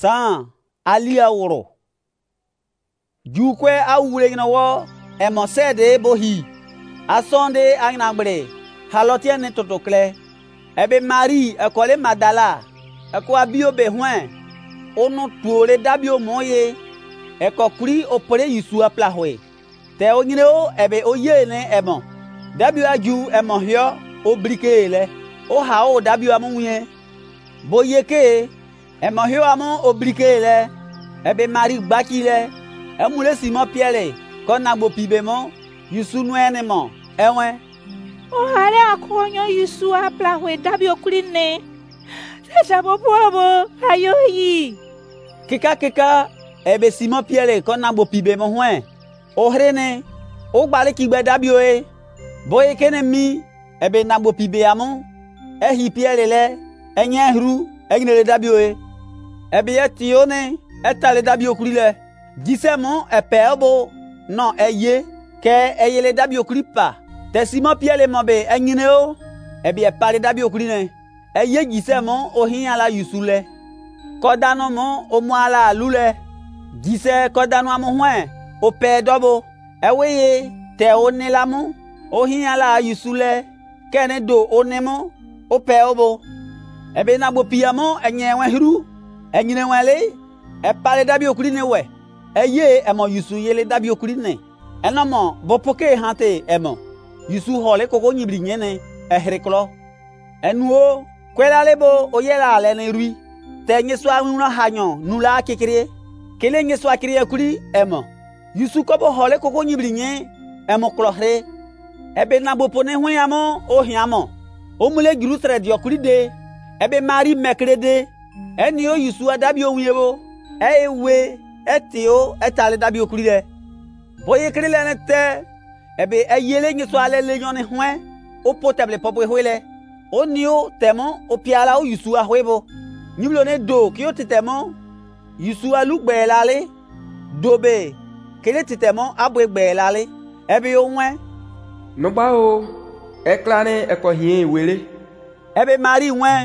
San alia woro. Jukwe a wule gina wo emo sede bohi. Asonde agnabre. Halotia ne totokle. Ebe Marie ekole Madala. Eko abio behwen. Ono tuole dabio moye. Eko kuri opere Yesu aplahwe. Te onyine o ebe oye ne emo. Dabio aju emo hyo obrike le. O ha o dabio amunye. Boye ke emo hyo amu obrike le. Ebe Marie gbaki le. Emule Simon Pierre. Kona gbo pibemo. Yesu nwene mo. Ewen. O hale akonyo Yesu aplahwe dabio kurine. Sejabo bobo ayoyi. Kika ebe Simon Pierre kona gbo pibemo hwen. O hrene. O gbale kigbe dabio e. Boye kene mi ebe nagbo pibe amu. Ehi Pierre le. Enye hru. Egnele dabio e. Ebe etione. Etale dabio kurile. Disemo epeobo. Non eye. Ke eyele dabio kuripa. Te Simon Pierre mobe enyine o. Ebe epale dabio kurine. Eye disemo ohin ala Yusule. Kodano mo omu ala alule. Dise kodano amu hwen. Ope dobo. Eweye te onelamu. Ohin ala Yusule. Kene do onemo. Ope obo. Ebe nagbo piyamo enye wenhiru. Enyine wenle. Epale dabio kurine we. Eye emo Yusu yele dabio kurine. Enomo bopoke hante emo. Yusu hole koko nyibri nyene ehreklo. Enuo kwela lebo oyela lene rui. Te nyeswa wuna hanyo nula kekere. Kele nyeswa kire kuri emo. Yusu kobo hole koko nyibri nye emo klohre. Ebe nabo pone hweyamo ohiamo. Omule girusre diokuri de. Ebe Marie mekrede. Enio Yusu adabio wiebo. Ewe etio etale dabio kuri de. Boye krele nete. Ebe eyele nye so ale le nyone hwen. O potable popo hwele. O nio temo o piala o Yusu ahwebo. Niblo ne do ki o titemo. Yusu alugbe lale. Dobe. Kele titemo abwegbe lale. Ebe yo hwen. Nogba o. Eklane eko hien wele. Ebe Marie hwen.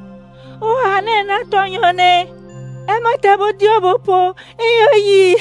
O hane na tonyone. Ema tebo diobo po. Eyoyi.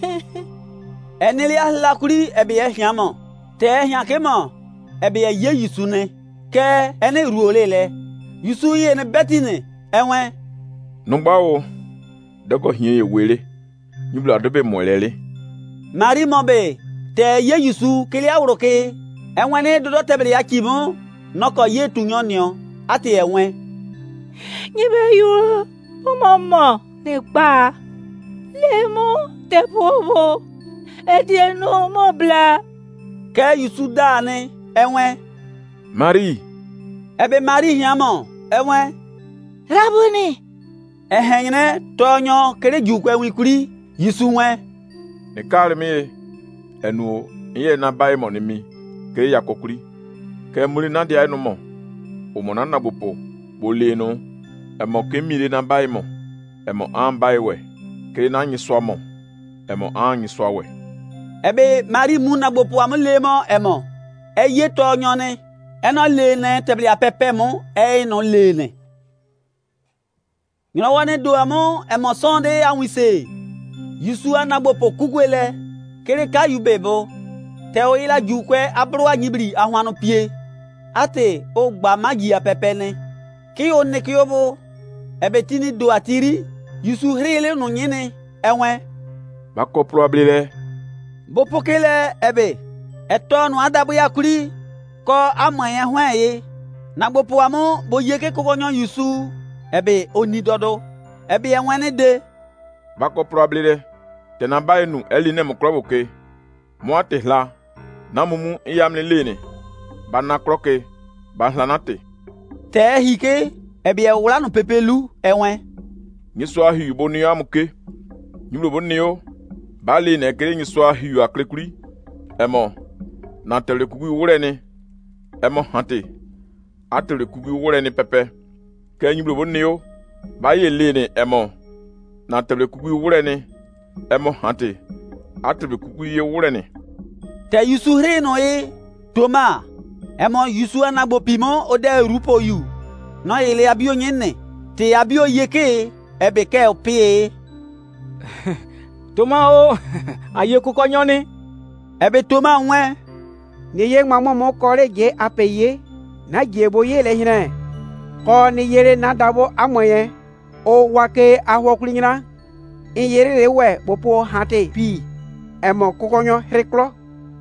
Eneli ahla kuri ebe ehiamo. Te ehiakemo. Ebe ye Yusu ne. Ke ene ruole le. Yusu ye ne betine. Ewen. Nogba o. Doko hien ye wele. Niblo adobe molele. Marie mobe. Te ye Yusu kele awroke. Ewen ne dodo tebele yakimo. Noko ye tunyonyo. Ate ewen. Nyibe yo. O mama. Negba. Lemo. Te bobo. Edieno mobla. Ke Yusu dane. Ewen. Marie. Ebe Marie hiamo. Ewen. Rabuni. Ehenyene tonyo kele jukwe wikuri. Yusu wen. Ne kare mi enu iye na bae mo ni mi. Kele yakokuri. Ke muri na dia enu mo. O mo na na bopo. Bole no. Emo ke mire na bae mo. Emo an bae we. Kele na nyiswa mo. Emo an nyiswa we. Ebe Marie muna bopo amulemo emo. Eye tonyone. Eno lene tebli apepe mo. No lene. Ngino wane do amo emo sonde anwise. Yusu anabopo kugwele. Kere ka yubebo. Te o ila jukwe abroa nyibri ahwano pie. Ate o gba magi apepe ne. Ki o ne kiyobo. Ebe tini do atiri. Yusu hrile no nyene. Ewen. Bako probable. Bopokele ebe. Etonu adabu ya kuri. Ko amanye hwenye. Na bopo amo boyeke kokonyo Yusu. Ebe oni dodo. Ebe enwene de. Bako probable. Tena bae nu eli ne mukroboke. Mwate hla. Na mumu iyamne lene. Bana kroke. Bahlanate. Te hike. Ebe ewula no pepelu. Ewen. Nyiswa hiyu boni amuke. Nyumlo boni yo. Bali ne kere nyiswa hiyu aklekuri. Emo. Na tele kugu wure ni. Emo hante. Atele kugu wure ni pepe. Ke nyumlo boni yo. Baye lene emo. Na tele kugu wure ni. Emo hante. Atele kugu ye wure ni. Te Yusu hre no e. Toma. Emo Yusu anagbo pimo ode rupo yu. No ele abio nyene. Te abio yeke. ebe ke opie. Thomas o, aye kuko nyoni. Ebe Thomas wen. Ni ye mamo mo kore je apeye. Na je boye le hine. Ko ni yere na dabo amoye. O wake ahwokulinyina. In yere lewe bopo hate pi. Emo kukonyo hreklo.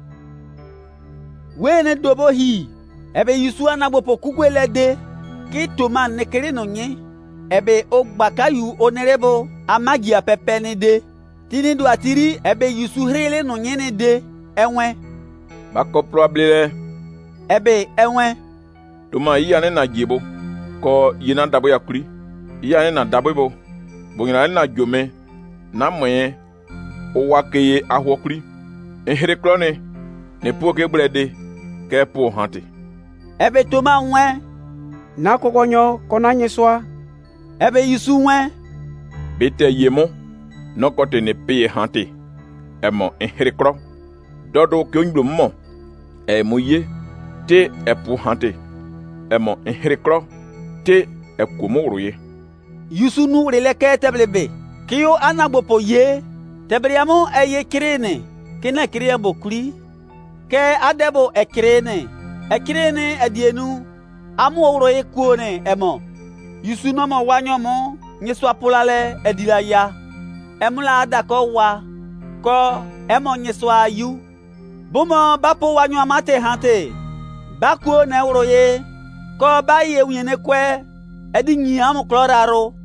Wene dobo hi. Ebe Yusu anabopo kugwele de. Ki Thomas nekere no nye. Ebe ogbakayu onerebo amagia pepene de. Tini do atiri ebe Yusu hrele no nye ne de. Enwe. Bako probable. Ebe enwe. Thomas iya ne na jebo. Ko yina dabo ya kuri. Iya ne na dabo bo. Bonyina ne na jome. Na mwenye. O wakeye ahwokuri. Ehere klone. Ne po ke blede. Ke po hante. Ebe Thomas wen. Na kukonyo kona nyeswa. Ebe Yusu wen. Bete yemo. No kote ne peye hante. Emo ehere klo. Dodo ke onjlo mo. Moye. Te po hante. Emo ehere klo. Te kumoruye. Yusu nu rele ke teblebe. Kiyo anagbopo ye. Tebriamo eye kirene. Kina kiriya bokuri. Ke adebo ekirene. Ekirene edienu. Amu oroye kuone emo. Yusu no mo wanyomo. Nyeswa polale edila ya. Emula adako wa. Ko emo nyeswa yu. Bomo bapo wanyo amate hante. Bakuo na oroye. Ko ba ye wiene kwe. Edi nyi amu kloraro.